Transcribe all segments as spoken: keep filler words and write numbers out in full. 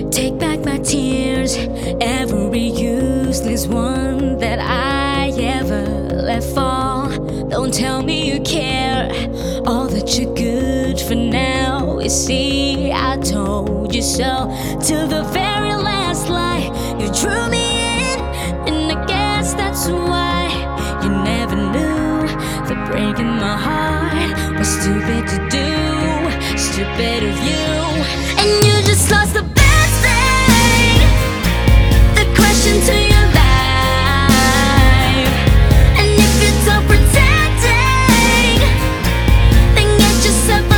Take back my tears, every useless one that I ever let fall. Don't tell me you care, all that you're good for now. You see, I told you so. Till the very last lie, you drew me in, and I guess that's why you never knew that breaking my heart was stupid to do, stupid of you. And you just lost the best thing, the question to your life. And if you don't protecting, then get yourself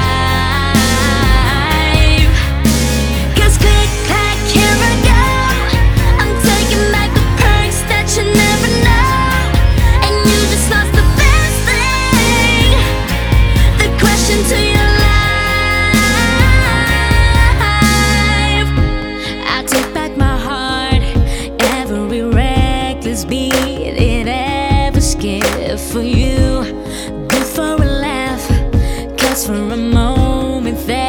alive. Cause click, clack, here I go, I'm taking back the perks that you never know. And you just lost the best thing, the question to your life. Beat it ever scared for you, good for a laugh, cause for a moment there